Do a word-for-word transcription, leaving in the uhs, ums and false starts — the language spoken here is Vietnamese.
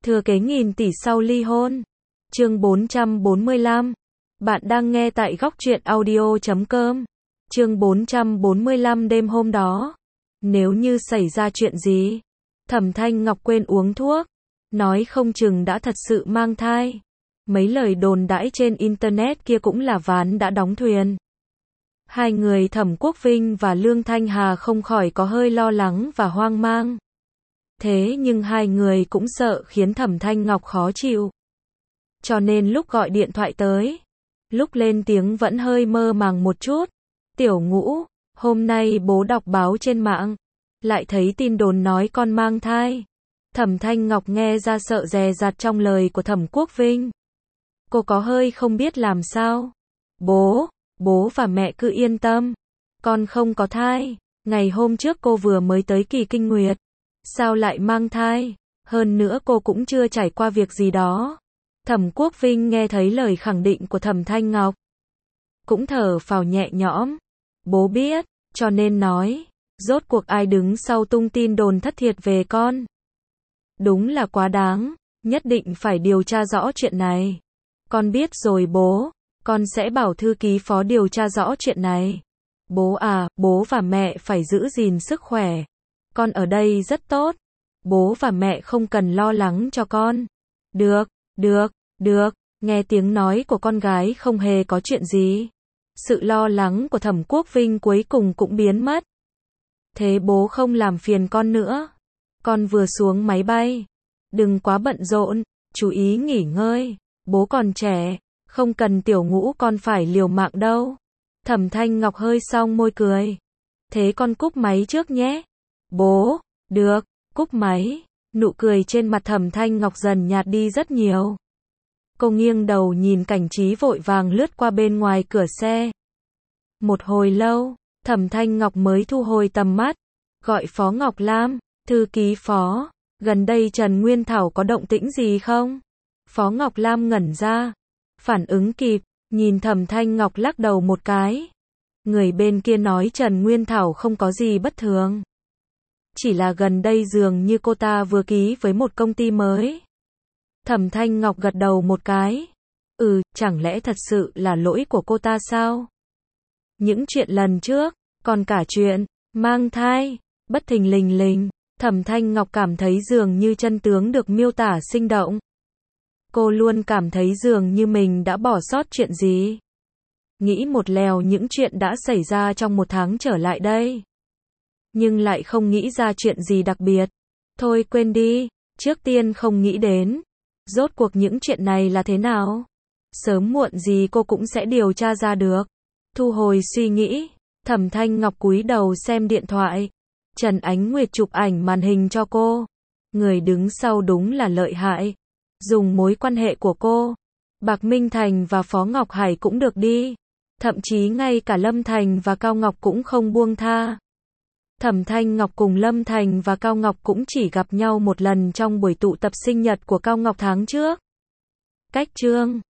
Thừa kế nghìn tỷ sau ly hôn. Chương bốn trăm bốn mươi lăm. Bạn đang nghe tại góc truyện audio chấm com. Chương bốn trăm bốn mươi lăm đêm hôm đó. Nếu như xảy ra chuyện gì, Thẩm Thanh Ngọc quên uống thuốc, nói không chừng đã thật sự mang thai. Mấy lời đồn đãi trên internet kia cũng là ván đã đóng thuyền. Hai người Thẩm Quốc Vinh và Lương Thanh Hà không khỏi có hơi lo lắng và hoang mang. Thế nhưng hai người cũng sợ khiến Thẩm Thanh Ngọc khó chịu. Cho nên lúc gọi điện thoại tới, lúc lên tiếng vẫn hơi mơ màng một chút. Tiểu Ngũ, hôm nay bố đọc báo trên mạng, lại thấy tin đồn nói con mang thai. Thẩm Thanh Ngọc nghe ra sợ dè dặt trong lời của Thẩm Quốc Vinh. Cô có hơi không biết làm sao. Bố, bố và mẹ cứ yên tâm, con không có thai. Ngày hôm trước cô vừa mới tới kỳ kinh nguyệt, sao lại mang thai? Hơn nữa cô cũng chưa trải qua việc gì đó. Thẩm Quốc Vinh nghe thấy lời khẳng định của Thẩm Thanh Ngọc, cũng thở phào nhẹ nhõm. Bố biết, cho nên nói, rốt cuộc ai đứng sau tung tin đồn thất thiệt về con? Đúng là quá đáng, nhất định phải điều tra rõ chuyện này. Con biết rồi bố, con sẽ bảo thư ký phó điều tra rõ chuyện này. Bố à, bố và mẹ phải giữ gìn sức khỏe. Con ở đây rất tốt. Bố và mẹ không cần lo lắng cho con. Được, được, được. Nghe tiếng nói của con gái không hề có chuyện gì. Sự lo lắng của Thẩm Quốc Vinh cuối cùng cũng biến mất. Thế bố không làm phiền con nữa. Con vừa xuống máy bay, đừng quá bận rộn, chú ý nghỉ ngơi. Bố còn trẻ, không cần Tiểu Ngũ con phải liều mạng đâu. Thẩm Thanh Ngọc hơi cong môi cười. Thế con cúp máy trước nhé. Bố, được, cúp máy. Nụ cười trên mặt Thẩm Thanh Ngọc dần nhạt đi rất nhiều. Cô nghiêng đầu nhìn Cảnh Trí vội vàng lướt qua bên ngoài cửa xe. Một hồi lâu, Thẩm Thanh Ngọc mới thu hồi tầm mắt, gọi Phó Ngọc Lam, thư ký Phó, gần đây Trần Nguyên Thảo có động tĩnh gì không? Phó Ngọc Lam ngẩn ra, phản ứng kịp, nhìn Thẩm Thanh Ngọc lắc đầu một cái. Người bên kia nói Trần Nguyên Thảo không có gì bất thường. Chỉ là gần đây dường như cô ta vừa ký với một công ty mới. Thẩm Thanh Ngọc gật đầu một cái. Ừ, chẳng lẽ thật sự là lỗi của cô ta sao? Những chuyện lần trước, còn cả chuyện mang thai, bất thình lình lình, Thẩm Thanh Ngọc cảm thấy dường như chân tướng được miêu tả sinh động. Cô luôn cảm thấy dường như mình đã bỏ sót chuyện gì. Nghĩ một lèo những chuyện đã xảy ra trong một tháng trở lại đây. Nhưng lại không nghĩ ra chuyện gì đặc biệt. Thôi quên đi, trước tiên không nghĩ đến. Rốt cuộc những chuyện này là thế nào? Sớm muộn gì cô cũng sẽ điều tra ra được. Thu hồi suy nghĩ, Thẩm Thanh Ngọc cúi đầu xem điện thoại. Trần Ánh Nguyệt chụp ảnh màn hình cho cô. Người đứng sau đúng là lợi hại. Dùng mối quan hệ của cô, Bạc Minh Thành và Phó Ngọc Hải cũng được đi. Thậm chí ngay cả Lâm Thành và Cao Ngọc cũng không buông tha. Thẩm Thanh Ngọc cùng Lâm Thành và Cao Ngọc cũng chỉ gặp nhau một lần trong buổi tụ tập sinh nhật của Cao Ngọc tháng trước. Cách chương